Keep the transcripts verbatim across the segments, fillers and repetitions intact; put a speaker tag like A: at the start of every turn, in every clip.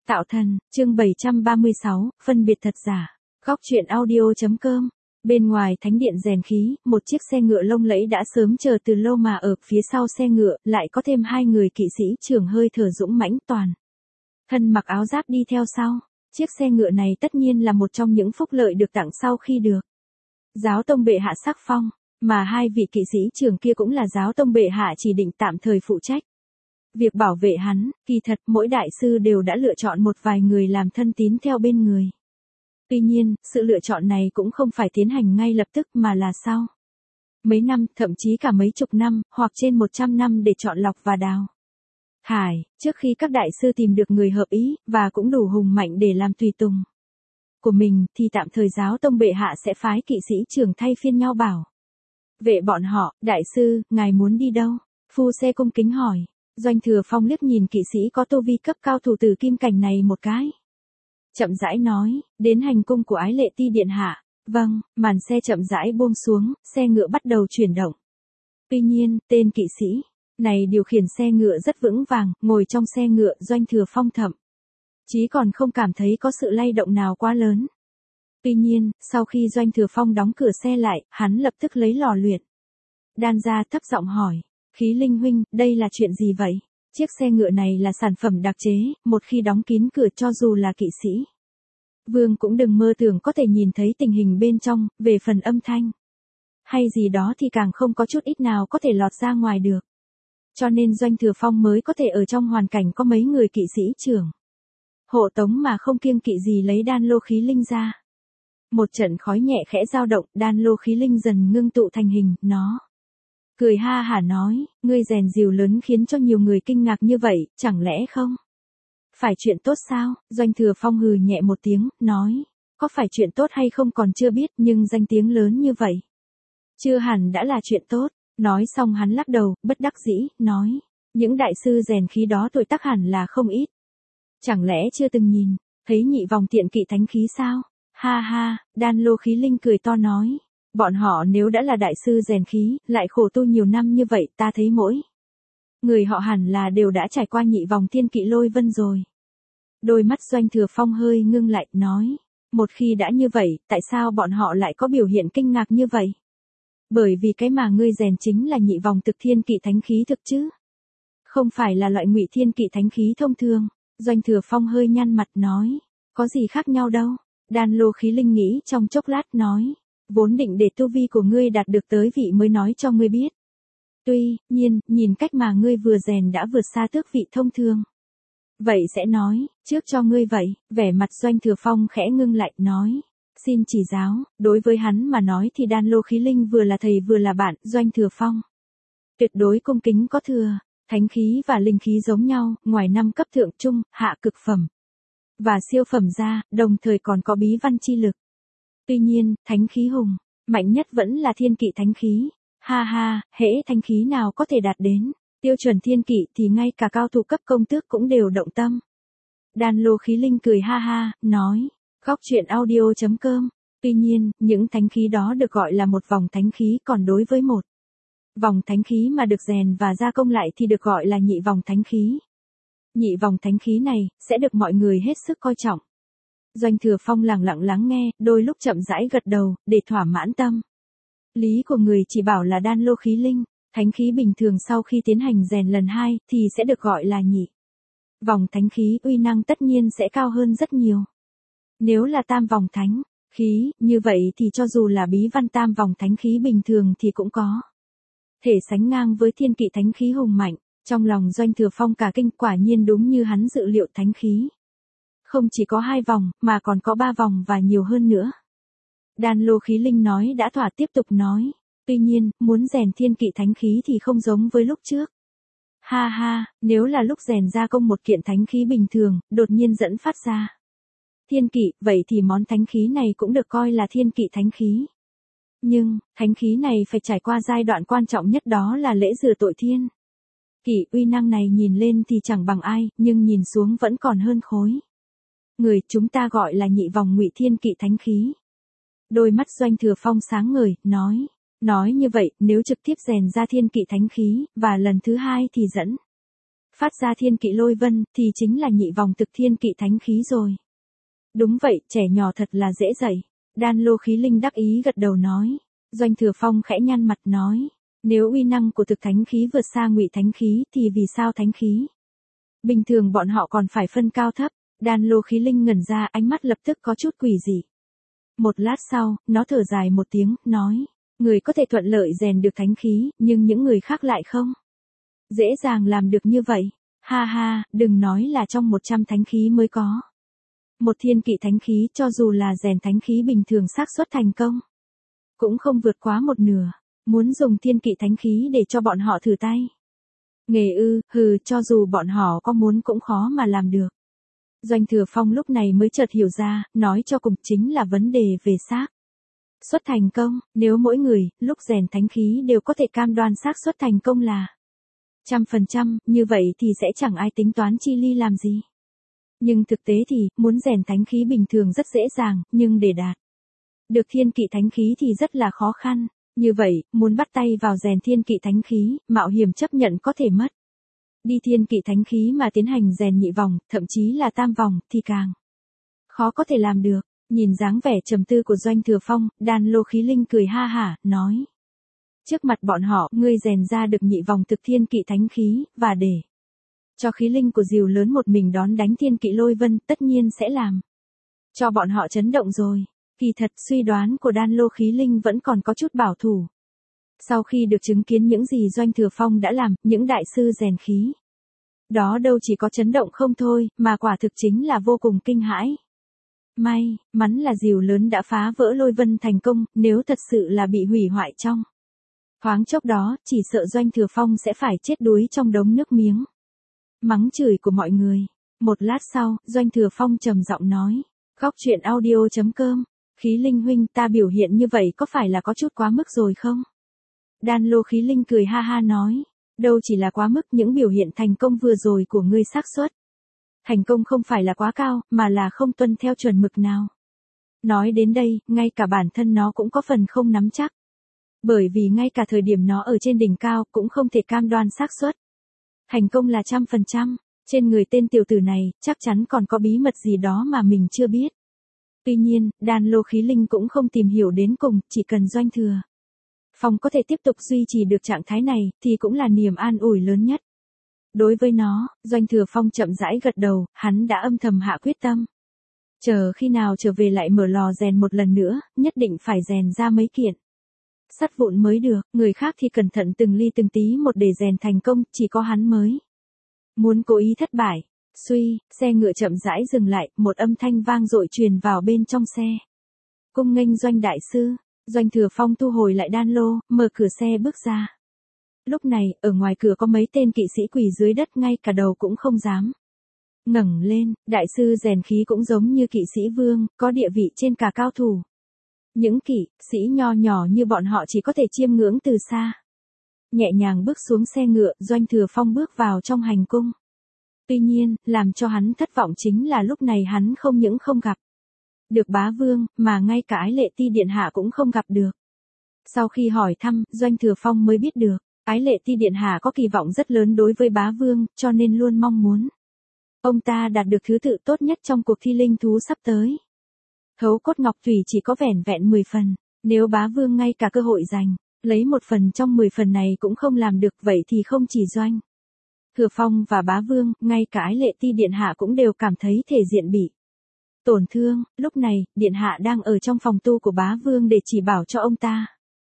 A: Tạo thần, chương bảy trăm ba mươi sáu, phân biệt thật giả. Góc truyện audio.com. Bên ngoài thánh điện rèn khí, một chiếc xe ngựa lông lẫy đã sớm chờ từ lâu mà ở phía sau xe ngựa, lại có thêm hai người kỵ sĩ trưởng hơi thở dũng mãnh toàn. Thân mặc áo giáp đi theo sau. Chiếc xe ngựa này tất nhiên là một trong những phúc lợi được tặng sau khi được giáo tông bệ hạ sắc phong, mà hai vị kỵ sĩ trưởng kia cũng là giáo tông bệ hạ chỉ định tạm thời phụ trách. Việc bảo vệ hắn, kỳ thật mỗi đại sư đều đã lựa chọn một vài người làm thân tín theo bên người. Tuy nhiên, sự lựa chọn này cũng không phải tiến hành ngay lập tức mà là sau mấy năm, thậm chí cả mấy chục năm, hoặc trên một trăm năm để chọn lọc và đào thải, trước khi các đại sư tìm được người hợp ý, và cũng đủ hùng mạnh để làm tùy tùng của mình, thì tạm thời giáo tông bệ hạ sẽ phái kỵ sĩ trưởng thay phiên nhau bảo vệ bọn họ. Đại sư, ngài muốn đi đâu? Phu xe cung kính hỏi. Doanh Thừa Phong liếc nhìn kỵ sĩ có tu vi cấp cao thủ tử kim cảnh này một cái. Chậm rãi nói, đến hành cung của Ái Lệ Ti điện hạ. Vâng, màn xe chậm rãi buông xuống, xe ngựa bắt đầu chuyển động. Tuy nhiên, tên kỵ sĩ này điều khiển xe ngựa rất vững vàng, ngồi trong xe ngựa Doanh Thừa Phong thậm chí còn không cảm thấy có sự lay động nào quá lớn. Tuy nhiên, sau khi Doanh Thừa Phong đóng cửa xe lại, hắn lập tức lấy lò luyện đan ra, thấp giọng hỏi. Khí Linh huynh, đây là chuyện gì vậy? Chiếc xe ngựa này là sản phẩm đặc chế, một khi đóng kín cửa cho dù là kỵ sĩ vương cũng đừng mơ tưởng có thể nhìn thấy tình hình bên trong, về phần âm thanh hay gì đó thì càng không có chút ít nào có thể lọt ra ngoài được. Cho nên Doanh Thừa Phong mới có thể ở trong hoàn cảnh có mấy người kỵ sĩ trưởng hộ tống mà không kiêng kỵ gì lấy đan lô khí linh ra. Một trận khói nhẹ khẽ dao động, đan lô khí linh dần ngưng tụ thành hình, nó cười ha hả nói, ngươi rèn rìu lớn khiến cho nhiều người kinh ngạc như vậy, chẳng lẽ không phải chuyện tốt sao? Doanh Thừa Phong hừ nhẹ một tiếng, nói, có phải chuyện tốt hay không còn chưa biết, nhưng danh tiếng lớn như vậy chưa hẳn đã là chuyện tốt. Nói xong hắn lắc đầu, bất đắc dĩ, nói, những đại sư rèn khí đó tuổi tác hẳn là không ít. Chẳng lẽ chưa từng nhìn thấy nhị vòng tiện kỵ thánh khí sao? Ha ha, đan lô khí linh cười to nói. Bọn họ nếu đã là đại sư rèn khí, lại khổ tu nhiều năm như vậy, ta thấy mỗi người họ hẳn là đều đã trải qua nhị vòng thiên kỵ lôi vân rồi. Đôi mắt Doanh Thừa Phong hơi ngưng lại, nói, một khi đã như vậy, tại sao bọn họ lại có biểu hiện kinh ngạc như vậy? Bởi vì cái mà ngươi rèn chính là nhị vòng thực thiên kỵ thánh khí thực chứ? Không phải là loại ngụy thiên kỵ thánh khí thông thường. Doanh Thừa Phong hơi nhăn mặt nói, có gì khác nhau đâu. Đan lô khí linh nghĩ trong chốc lát nói, vốn định để tu vi của ngươi đạt được tới vị mới nói cho ngươi biết. Tuy nhiên, nhìn cách mà ngươi vừa rèn đã vượt xa tước vị thông thường. Vậy sẽ nói, trước cho ngươi vậy. Vẻ mặt Doanh Thừa Phong khẽ ngưng lại, nói, xin chỉ giáo. Đối với hắn mà nói thì đan lô khí linh vừa là thầy vừa là bạn. Doanh Thừa Phong tuyệt đối cung kính có thừa. Thánh khí và linh khí giống nhau, ngoài năm cấp thượng trung, hạ cực phẩm và siêu phẩm ra, đồng thời còn có bí văn chi lực. Tuy nhiên, thánh khí hùng mạnh nhất vẫn là thiên kỵ thánh khí. Ha ha, hễ thánh khí nào có thể đạt đến tiêu chuẩn thiên kỵ thì ngay cả cao thủ cấp công tước cũng đều động tâm. Đan lô khí linh cười ha ha, nói, góc truyện audio.com. Tuy nhiên, những thánh khí đó được gọi là một vòng thánh khí, còn đối với một vòng thánh khí mà được rèn và gia công lại thì được gọi là nhị vòng thánh khí. Nhị vòng thánh khí này sẽ được mọi người hết sức coi trọng. Doanh Thừa Phong lặng lặng lắng nghe, đôi lúc chậm rãi gật đầu, để thỏa mãn tâm lý của người chỉ bảo là đan lô khí linh. Thánh khí bình thường sau khi tiến hành rèn lần hai thì sẽ được gọi là nhị vòng thánh khí, uy năng tất nhiên sẽ cao hơn rất nhiều. Nếu là tam vòng thánh khí, như vậy thì cho dù là bí văn tam vòng thánh khí bình thường thì cũng có thể sánh ngang với thiên kỵ thánh khí hùng mạnh. Trong lòng Doanh Thừa Phong cả kinh, quả nhiên đúng như hắn dự liệu, thánh khí không chỉ có hai vòng, mà còn có ba vòng và nhiều hơn nữa. Đan lô khí linh nói đã thỏa, tiếp tục nói, tuy nhiên, muốn rèn thiên kỵ thánh khí thì không giống với lúc trước. Ha ha, nếu là lúc rèn gia công một kiện thánh khí bình thường, đột nhiên dẫn phát ra thiên kỵ, vậy thì món thánh khí này cũng được coi là thiên kỵ thánh khí. Nhưng, thánh khí này phải trải qua giai đoạn quan trọng nhất, đó là lễ rửa tội thiên kỵ. Uy năng này nhìn lên thì chẳng bằng ai, nhưng nhìn xuống vẫn còn hơn khối người, chúng ta gọi là nhị vòng ngụy thiên kỵ thánh khí. Đôi mắt Doanh Thừa Phong sáng ngời, nói, nói như vậy, nếu trực tiếp rèn ra thiên kỵ thánh khí, và lần thứ hai thì dẫn phát ra thiên kỵ lôi vân, thì chính là nhị vòng thực thiên kỵ thánh khí rồi. Đúng vậy, trẻ nhỏ thật là dễ dạy. Đan lô khí linh đắc ý gật đầu nói. Doanh Thừa Phong khẽ nhăn mặt nói. Nếu uy năng của thực thánh khí vượt xa ngụy thánh khí thì vì sao thánh khí? Bình thường bọn họ còn phải phân cao thấp. Đan lô khí linh ngẩn ra, ánh mắt lập tức có chút quỷ dị. Một lát sau, nó thở dài một tiếng, nói. Người có thể thuận lợi rèn được thánh khí, nhưng những người khác lại không. Dễ dàng làm được như vậy. Ha ha, đừng nói là trong một trăm thánh khí mới có. Một thiên kỵ thánh khí cho dù là rèn thánh khí bình thường xác suất thành công. Cũng không vượt quá một nửa. Muốn dùng thiên kỵ thánh khí để cho bọn họ thử tay. Nghề ư, hừ, cho dù bọn họ có muốn cũng khó mà làm được. Doanh Thừa Phong lúc này mới chợt hiểu ra, nói cho cùng chính là vấn đề về xác suất thành công. Nếu mỗi người, lúc rèn thánh khí đều có thể cam đoan xác suất thành công là trăm phần trăm, như vậy thì sẽ chẳng ai tính toán chi ly làm gì. Nhưng thực tế thì, muốn rèn thánh khí bình thường rất dễ dàng, nhưng để đạt được thiên kỵ thánh khí thì rất là khó khăn. Như vậy, muốn bắt tay vào rèn thiên kỵ thánh khí, mạo hiểm chấp nhận có thể mất đi thiên kỵ thánh khí mà tiến hành rèn nhị vòng, thậm chí là tam vòng, thì càng khó có thể làm được. Nhìn dáng vẻ trầm tư của Doanh Thừa Phong, Đan lô khí linh cười ha hả, nói. Trước mặt bọn họ, ngươi rèn ra được nhị vòng thực thiên kỵ thánh khí, và để cho khí linh của Diều lớn một mình đón đánh thiên kỵ lôi vân, tất nhiên sẽ làm cho bọn họ chấn động rồi. Kỳ thật, suy đoán của Đan lô khí linh vẫn còn có chút bảo thủ. Sau khi được chứng kiến những gì Doanh Thừa Phong đã làm, những đại sư rèn khí đó đâu chỉ có chấn động không thôi, mà quả thực chính là vô cùng kinh hãi. May mắn là Diều lớn đã phá vỡ lôi vân thành công, nếu thật sự là bị hủy hoại trong thoáng chốc đó, chỉ sợ Doanh Thừa Phong sẽ phải chết đuối trong đống nước miếng mắng chửi của mọi người. Một lát sau, Doanh Thừa Phong trầm giọng nói. Góc truyện audio chấm com. Khí linh huynh, ta biểu hiện như vậy có phải là có chút quá mức rồi không? Đan lô khí linh cười ha ha nói. Đâu chỉ là quá mức, những biểu hiện thành công vừa rồi của ngươi xác suất thành công không phải là quá cao, mà là không tuân theo chuẩn mực nào. Nói đến đây, ngay cả bản thân nó cũng có phần không nắm chắc. Bởi vì ngay cả thời điểm nó ở trên đỉnh cao cũng không thể cam đoan xác suất thành công là trăm phần trăm. Trên người tên tiểu tử này, chắc chắn còn có bí mật gì đó mà mình chưa biết. Tuy nhiên, Đan lô khí linh cũng không tìm hiểu đến cùng, chỉ cần Doanh Thừa Phong có thể tiếp tục duy trì được trạng thái này, thì cũng là niềm an ủi lớn nhất. Đối với nó, Doanh Thừa Phong chậm rãi gật đầu, hắn đã âm thầm hạ quyết tâm. Chờ khi nào trở về lại mở lò rèn một lần nữa, nhất định phải rèn ra mấy kiện sắt vụn mới được, người khác thì cẩn thận từng ly từng tí một để rèn thành công, chỉ có hắn mới muốn cố ý thất bại. Suy, xe ngựa chậm rãi dừng lại, một âm thanh vang dội truyền vào bên trong xe. Cung nghênh Doanh đại sư. Doanh Thừa Phong thu hồi lại đan lô, mở cửa xe bước ra. Lúc này, ở ngoài cửa có mấy tên kỵ sĩ quỳ dưới đất, ngay cả đầu cũng không dám ngẩng lên. Đại sư rèn khí cũng giống như kỵ sĩ vương, có địa vị trên cả cao thủ. Những kỵ sĩ nho nhỏ như bọn họ chỉ có thể chiêm ngưỡng từ xa. Nhẹ nhàng bước xuống xe ngựa, Doanh Thừa Phong bước vào trong hành cung. Tuy nhiên, làm cho hắn thất vọng chính là lúc này hắn không những không gặp được bá vương, mà ngay cả Ái Lệ Ti điện hạ cũng không gặp được. Sau khi hỏi thăm, Doanh Thừa Phong mới biết được, Ái Lệ Ti điện hạ có kỳ vọng rất lớn đối với bá vương, cho nên luôn mong muốn ông ta đạt được thứ tự tốt nhất trong cuộc thi linh thú sắp tới. Thấu cốt ngọc thủy chỉ có vẻn vẹn mười phần, nếu bá vương ngay cả cơ hội giành lấy một phần trong mười phần này cũng không làm được, vậy thì không chỉ Doanh Thừa Phong và bá vương, ngay cả Ái Lệ Ti điện hạ cũng đều cảm thấy thể diện bị tổn thương. Lúc này, điện hạ đang ở trong phòng tu của bá vương để chỉ bảo cho ông ta.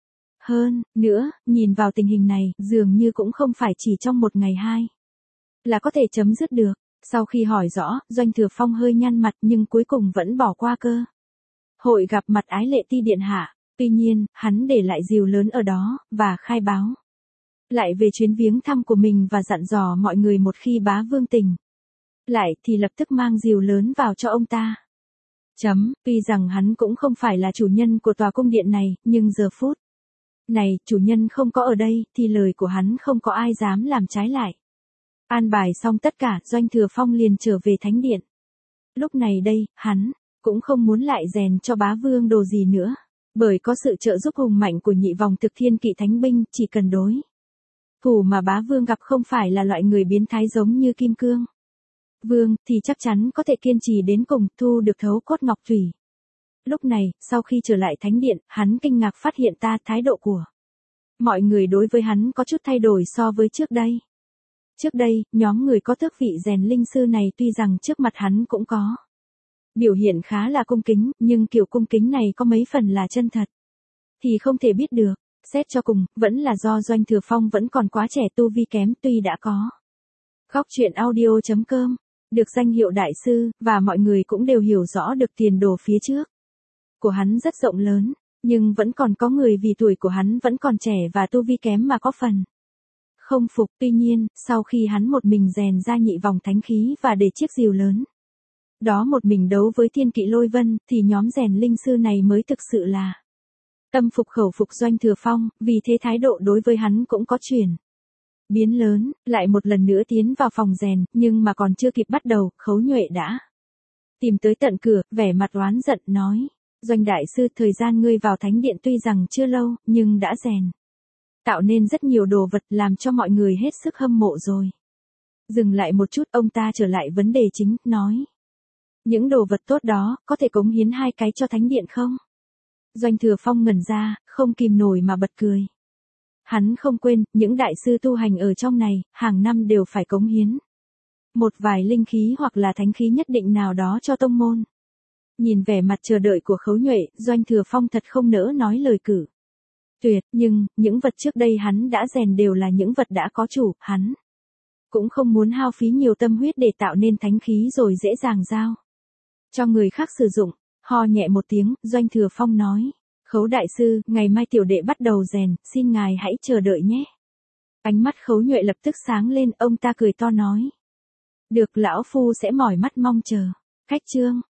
A: Hơn nữa, nhìn vào tình hình này, dường như cũng không phải chỉ trong một ngày hai là có thể chấm dứt được. Sau khi hỏi rõ, Doanh Thừa Phong hơi nhăn mặt nhưng cuối cùng vẫn bỏ qua cơ hội gặp mặt Ái Lệ Ti điện hạ. Tuy nhiên, hắn để lại Diều lớn ở đó, và khai báo lại về chuyến viếng thăm của mình và dặn dò mọi người một khi bá vương tỉnh lại thì lập tức mang Diều lớn vào cho ông ta. Chấm, tuy rằng hắn cũng không phải là chủ nhân của tòa cung điện này, nhưng giờ phút này, chủ nhân không có ở đây, thì lời của hắn không có ai dám làm trái lại. An bài xong tất cả, Doanh Thừa Phong liền trở về thánh điện. Lúc này đây, hắn cũng không muốn lại rèn cho bá vương đồ gì nữa, bởi có sự trợ giúp hùng mạnh của nhị vòng thực thiên kỵ thánh binh, chỉ cần đối Thủ mà bá vương gặp không phải là loại người biến thái giống như Kim Cương Vương, thì chắc chắn có thể kiên trì đến cùng, thu được thấu cốt ngọc thủy. Lúc này, sau khi trở lại thánh điện, hắn kinh ngạc phát hiện ta thái độ của mọi người đối với hắn có chút thay đổi so với trước đây. Trước đây, nhóm người có tước vị rèn linh sư này tuy rằng trước mặt hắn cũng có biểu hiện khá là cung kính, nhưng kiểu cung kính này có mấy phần là chân thật thì không thể biết được. Xét cho cùng, vẫn là do Doanh Thừa Phong vẫn còn quá trẻ, tu vi kém, tuy đã có Góc truyện audio chấm com được danh hiệu đại sư, và mọi người cũng đều hiểu rõ được tiền đồ phía trước của hắn rất rộng lớn, nhưng vẫn còn có người vì tuổi của hắn vẫn còn trẻ và tu vi kém mà có phần không phục. Tuy nhiên, sau khi hắn một mình rèn ra nhị vòng thánh khí và để chiếc rìu lớn đó một mình đấu với Thiên Kỵ Lôi Vân, thì nhóm rèn linh sư này mới thực sự là tâm phục khẩu phục Doanh Thừa Phong, vì thế thái độ đối với hắn cũng có chuyển biến lớn. Lại một lần nữa tiến vào phòng rèn, nhưng mà còn chưa kịp bắt đầu, Khấu Nhuệ đã tìm tới tận cửa, vẻ mặt oán giận nói: Doanh đại sư, thời gian ngươi vào thánh điện tuy rằng chưa lâu, nhưng đã rèn tạo nên rất nhiều đồ vật làm cho mọi người hết sức hâm mộ rồi. Dừng lại một chút, ông ta trở lại vấn đề chính, nói: những đồ vật tốt đó, có thể cống hiến hai cái cho thánh điện không? Doanh Thừa Phong ngẩn ra, không kìm nổi mà bật cười. Hắn không quên, những đại sư tu hành ở trong này, hàng năm đều phải cống hiến một vài linh khí hoặc là thánh khí nhất định nào đó cho tông môn. Nhìn vẻ mặt chờ đợi của Khấu Nhuệ, Doanh Thừa Phong thật không nỡ nói lời cử tuyệt, nhưng, những vật trước đây hắn đã rèn đều là những vật đã có chủ, hắn cũng không muốn hao phí nhiều tâm huyết để tạo nên thánh khí rồi dễ dàng giao cho người khác sử dụng. Ho nhẹ một tiếng, Doanh Thừa Phong nói: Khấu đại sư, ngày mai tiểu đệ bắt đầu rèn, xin ngài hãy chờ đợi nhé. Ánh mắt Khấu Nhuệ lập tức sáng lên, ông ta cười to nói: được, lão phu sẽ mỏi mắt mong chờ. Cách chương